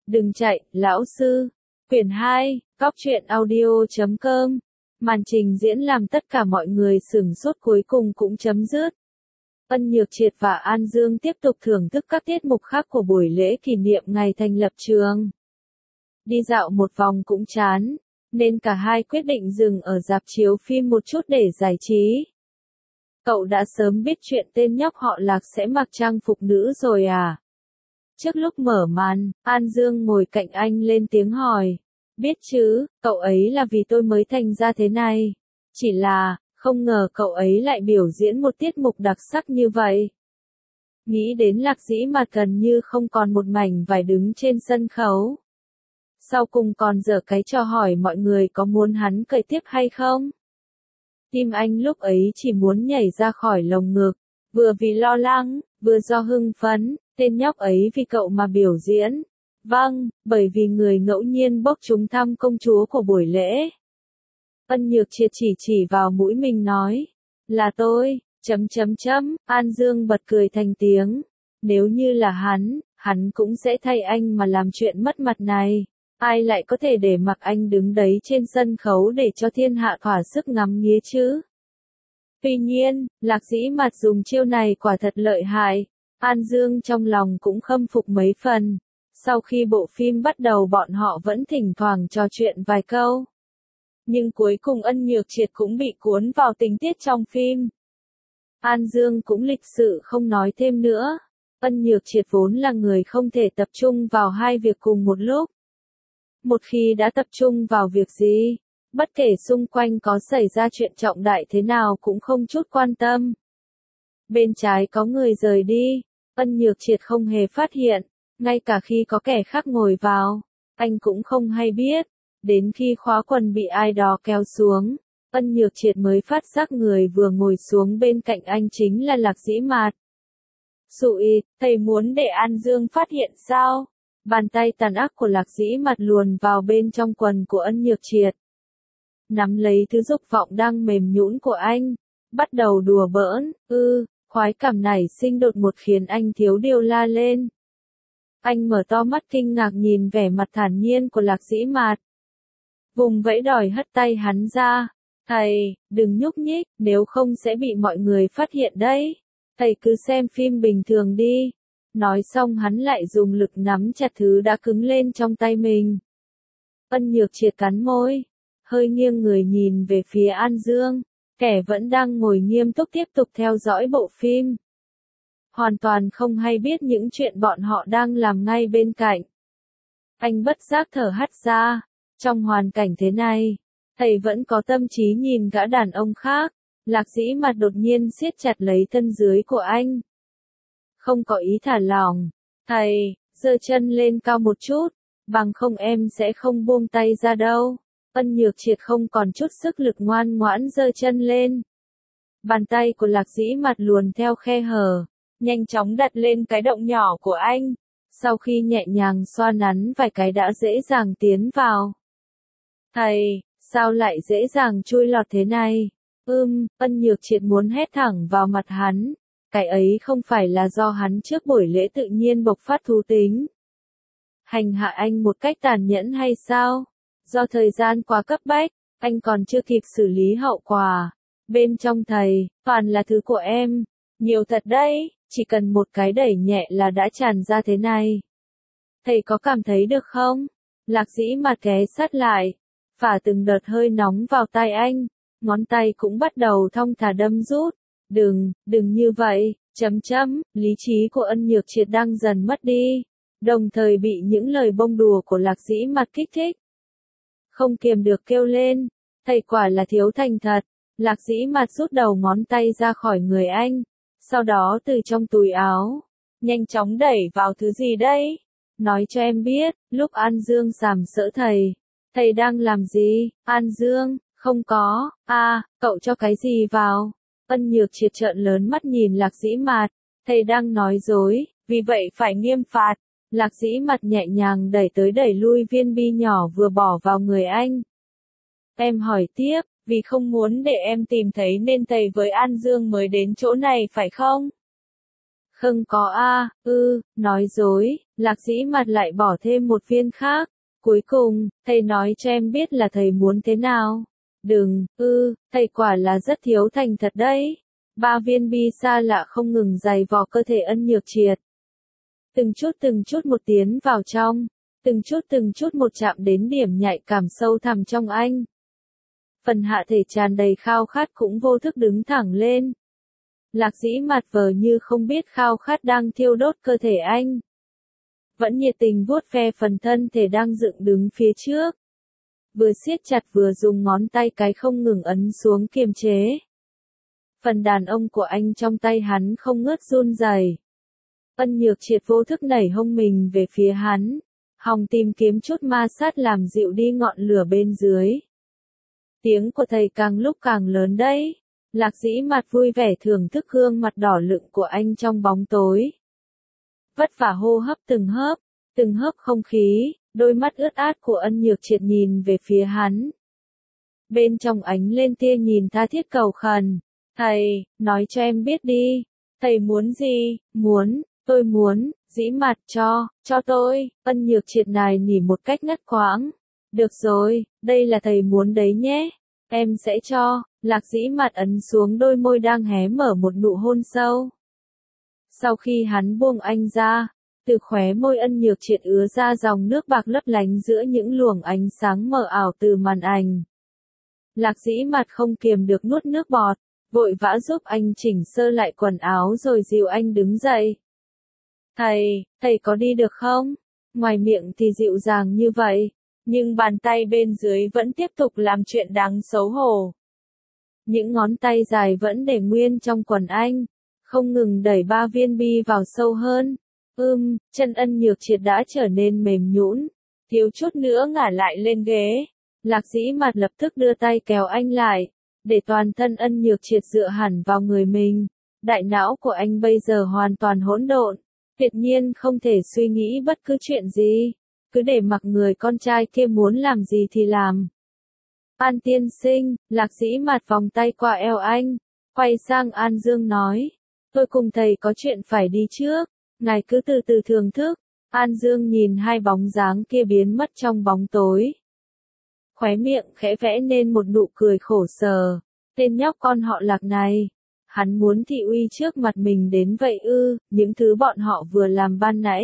Đừng chạy, lão sư. Quyển 2, Cóc truyện audio.com. Màn trình diễn làm tất cả mọi người sửng sốt cuối cùng cũng chấm dứt. Ân Nhược Triệt và An Dương tiếp tục thưởng thức các tiết mục khác của buổi lễ kỷ niệm ngày thành lập trường. Đi dạo một vòng cũng chán, nên cả hai quyết định dừng ở rạp chiếu phim một chút để giải trí. Cậu đã sớm biết chuyện tên nhóc họ Lạc sẽ mặc trang phục nữ rồi à? Trước lúc mở màn, An Dương ngồi cạnh anh lên tiếng hỏi. Biết chứ, cậu ấy là vì tôi mới thành ra thế này. Chỉ là, không ngờ cậu ấy lại biểu diễn một tiết mục đặc sắc như vậy. Nghĩ đến Lạc Dĩ Mạt gần như không còn một mảnh vải đứng trên sân khấu. Sau cùng còn giở cái trò hỏi mọi người có muốn hắn cởi tiếp hay không? Tim anh lúc ấy chỉ muốn nhảy ra khỏi lồng ngực, vừa vì lo lắng, vừa do hưng phấn, tên nhóc ấy vì cậu mà biểu diễn. Vâng, bởi vì người ngẫu nhiên bốc trúng thăm công chúa của buổi lễ. Ân Nhược Triệt chỉ vào mũi mình nói, là tôi, ... An Dương bật cười thành tiếng. Nếu như là hắn cũng sẽ thay anh mà làm chuyện mất mặt này. Ai lại có thể để mặc anh đứng đấy trên sân khấu để cho thiên hạ thỏa sức ngắm nghía chứ? Tuy nhiên, Lạc Dĩ Mạt dùng chiêu này quả thật lợi hại. An Dương trong lòng cũng khâm phục mấy phần. Sau khi bộ phim bắt đầu bọn họ vẫn thỉnh thoảng trò chuyện vài câu. Nhưng cuối cùng Ân Nhược Triệt cũng bị cuốn vào tình tiết trong phim. An Dương cũng lịch sự không nói thêm nữa. Ân Nhược Triệt vốn là người không thể tập trung vào hai việc cùng một lúc. Một khi đã tập trung vào việc gì, bất kể xung quanh có xảy ra chuyện trọng đại thế nào cũng không chút quan tâm. Bên trái có người rời đi, Ân Nhược Triệt không hề phát hiện, ngay cả khi có kẻ khác ngồi vào, anh cũng không hay biết. Đến khi khóa quần bị ai đó kéo xuống, Ân Nhược Triệt mới phát giác người vừa ngồi xuống bên cạnh anh chính là Lạc Dĩ Mạt. Sụi, thầy muốn để An Dương phát hiện sao? Bàn tay tàn ác của Lạc Dĩ Mạt luồn vào bên trong quần của Ân Nhược Triệt. Nắm lấy thứ dục vọng đang mềm nhũn của anh, bắt đầu đùa bỡn, khoái cảm nảy sinh đột ngột khiến anh thiếu điều la lên. Anh mở to mắt kinh ngạc nhìn vẻ mặt thản nhiên của Lạc Dĩ Mạt. Vùng vẫy đòi hất tay hắn ra. Thầy, đừng nhúc nhích, nếu không sẽ bị mọi người phát hiện đấy. Thầy cứ xem phim bình thường đi. Nói xong hắn lại dùng lực nắm chặt thứ đã cứng lên trong tay mình. Ân Nhược Triệt cắn môi, hơi nghiêng người nhìn về phía An Dương, kẻ vẫn đang ngồi nghiêm túc tiếp tục theo dõi bộ phim. Hoàn toàn không hay biết những chuyện bọn họ đang làm ngay bên cạnh. Anh bất giác thở hắt ra, trong hoàn cảnh thế này, thầy vẫn có tâm trí nhìn gã đàn ông khác. Lạc Dĩ Mạt đột nhiên siết chặt lấy thân dưới của anh. Không có ý thả lỏng. Thầy, giơ chân lên cao một chút, bằng không em sẽ không buông tay ra đâu. Ân Nhược Triệt không còn chút sức lực ngoan ngoãn giơ chân lên. Bàn tay của Lạc Dĩ Mạt luồn theo khe hở, nhanh chóng đặt lên cái động nhỏ của anh. Sau khi nhẹ nhàng xoa nắn vài cái đã dễ dàng tiến vào. Thầy, sao lại dễ dàng chui lọt thế này? Ân Nhược Triệt muốn hét thẳng vào mặt hắn. Cái ấy không phải là do hắn trước buổi lễ tự nhiên bộc phát thú tính. Hành hạ anh một cách tàn nhẫn hay sao? Do thời gian quá cấp bách, anh còn chưa kịp xử lý hậu quả. Bên trong thầy, toàn là thứ của em. Nhiều thật đấy, chỉ cần một cái đẩy nhẹ là đã tràn ra thế này. Thầy có cảm thấy được không? Lạc Dĩ Mạt ghé sát lại, phả từng đợt hơi nóng vào tai anh, ngón tay cũng bắt đầu thong thả đâm rút. Đừng như vậy, ... Lý trí của Ân Nhược Triệt đang dần mất đi, đồng thời bị những lời bông đùa của Lạc Dĩ Mạt kích thích. Không kiềm được kêu lên, thầy quả là thiếu thành thật. Lạc Dĩ Mạt rút đầu ngón tay ra khỏi người anh, sau đó từ trong túi áo, nhanh chóng đẩy vào thứ gì đây? Nói cho em biết, lúc An Dương sàm sỡ thầy đang làm gì? An Dương, không có, cậu cho cái gì vào? Ân Nhược Triệt trợn lớn mắt nhìn Lạc Dĩ Mạt, thầy đang nói dối, vì vậy phải nghiêm phạt. Lạc Dĩ Mạt nhẹ nhàng đẩy tới đẩy lui viên bi nhỏ vừa bỏ vào người anh. Em hỏi tiếp, vì không muốn để em tìm thấy nên thầy với An Dương mới đến chỗ này phải không? Không có a, nói dối, Lạc Dĩ Mạt lại bỏ thêm một viên khác. Cuối cùng, thầy nói cho em biết là thầy muốn thế nào. Đừng, thầy quả là rất thiếu thành thật đấy. 3 viên bi xa lạ không ngừng giày vò cơ thể Ân Nhược Triệt. Từng chút một tiến vào trong, từng chút một chạm đến điểm nhạy cảm sâu thẳm trong anh. Phần hạ thể tràn đầy khao khát cũng vô thức đứng thẳng lên. Lạc Dĩ Mạt vờ như không biết khao khát đang thiêu đốt cơ thể anh. Vẫn nhiệt tình vuốt ve phần thân thể đang dựng đứng phía trước. Vừa siết chặt vừa dùng ngón tay cái không ngừng ấn xuống kiềm chế. Phần đàn ông của anh trong tay hắn không ngớt run rẩy. Ân Nhược Triệt vô thức nảy hông mình về phía hắn, hòng tìm kiếm chút ma sát làm dịu đi ngọn lửa bên dưới. Tiếng của thầy càng lúc càng lớn đấy. Lạc Dĩ Mạt vui vẻ thưởng thức gương mặt đỏ lựng của anh trong bóng tối. Vất vả hô hấp từng hớp không khí, đôi mắt ướt át của Ân Nhược Triệt nhìn về phía hắn. Bên trong ánh lên tia nhìn tha thiết cầu khẩn. Thầy, nói cho em biết đi, thầy muốn gì? Tôi muốn, Dĩ Mạt cho tôi. Ân Nhược Triệt nài nỉ một cách ngắt quãng. Được rồi, đây là thầy muốn đấy nhé. Em sẽ cho. Lạc Dĩ Mạt ấn xuống đôi môi đang hé mở một nụ hôn sâu. Sau khi hắn buông anh ra, từ khóe môi Ân Nhược Triệt ứa ra dòng nước bạc lấp lánh giữa những luồng ánh sáng mờ ảo từ màn ảnh. Lạc Dĩ Mạt không kiềm được nuốt nước bọt, vội vã giúp anh chỉnh sơ lại quần áo rồi dìu anh đứng dậy. Thầy có đi được không? Ngoài miệng thì dịu dàng như vậy, nhưng bàn tay bên dưới vẫn tiếp tục làm chuyện đáng xấu hổ. Những ngón tay dài vẫn để nguyên trong quần anh, không ngừng đẩy 3 viên bi vào sâu hơn. Chân Ân Nhược Triệt đã trở nên mềm nhũn, thiếu chút nữa ngả lại lên ghế. Lạc Dĩ Mạt lập tức đưa tay kéo anh lại, để toàn thân Ân Nhược Triệt dựa hẳn vào người mình. Đại não của anh bây giờ hoàn toàn hỗn độn, tuyệt nhiên không thể suy nghĩ bất cứ chuyện gì, cứ để mặc người con trai kia muốn làm gì thì làm. An tiên sinh, Lạc Dĩ Mạt vòng tay qua eo anh, quay sang An Dương nói, tôi cùng thầy có chuyện phải đi trước, ngài cứ từ từ thưởng thức. An Dương nhìn hai bóng dáng kia biến mất trong bóng tối. Khóe miệng khẽ vẽ nên một nụ cười khổ sở, tên nhóc con họ Lạc này. Hắn muốn thị uy trước mặt mình đến vậy những thứ bọn họ vừa làm ban nãy.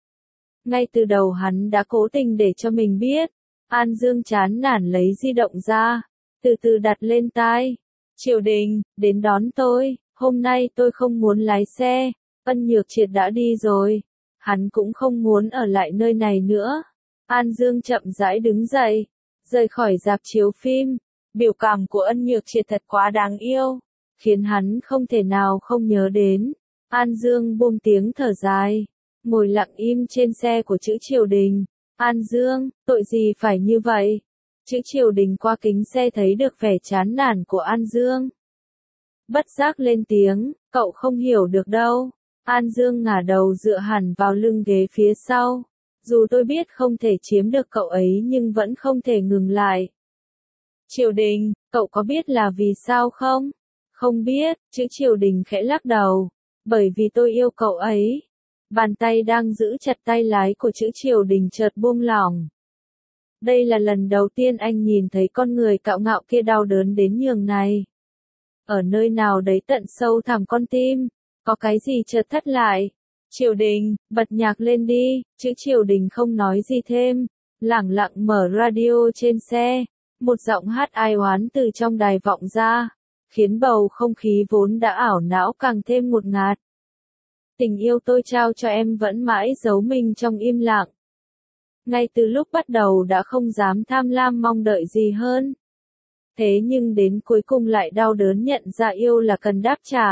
Ngay từ đầu hắn đã cố tình để cho mình biết. An Dương chán nản lấy di động ra, từ từ đặt lên tai. Triều Đình, đến đón tôi, hôm nay tôi không muốn lái xe, Ân Nhược Triệt đã đi rồi. Hắn cũng không muốn ở lại nơi này nữa. An Dương chậm rãi đứng dậy, rời khỏi rạp chiếu phim. Biểu cảm của Ân Nhược Triệt thật quá đáng yêu, khiến hắn không thể nào không nhớ đến. An Dương buông tiếng thở dài, ngồi lặng im trên xe của chữ Triều Đình. An Dương, tội gì phải như vậy? Chữ Triều Đình qua kính xe thấy được vẻ chán nản của An Dương. Bất giác lên tiếng, cậu không hiểu được đâu. An Dương ngả đầu dựa hẳn vào lưng ghế phía sau. Dù tôi biết không thể chiếm được cậu ấy nhưng vẫn không thể ngừng lại. Triều Đình, cậu có biết là vì sao không? Không biết, chữ Triều Đình khẽ lắc đầu. Bởi vì tôi yêu cậu ấy. Bàn tay đang giữ chặt tay lái của chữ Triều Đình chợt buông lỏng. Đây là lần đầu tiên anh nhìn thấy con người cạo ngạo kia đau đớn đến nhường này. Ở nơi nào đấy tận sâu thẳm con tim, có cái gì chợt thắt lại. Triều Đình, bật nhạc lên đi. Chữ Triều Đình không nói gì thêm, lẳng lặng mở radio trên xe. Một giọng hát ai oán từ trong đài vọng ra, khiến bầu không khí vốn đã ảo não càng thêm ngột ngạt. Tình yêu tôi trao cho em vẫn mãi giấu mình trong im lặng. Ngay từ lúc bắt đầu đã không dám tham lam mong đợi gì hơn. Thế nhưng đến cuối cùng lại đau đớn nhận ra yêu là cần đáp trả.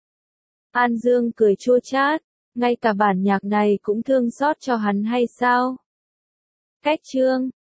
An Dương cười chua chát, ngay cả bản nhạc này cũng thương xót cho hắn hay sao? Cách chương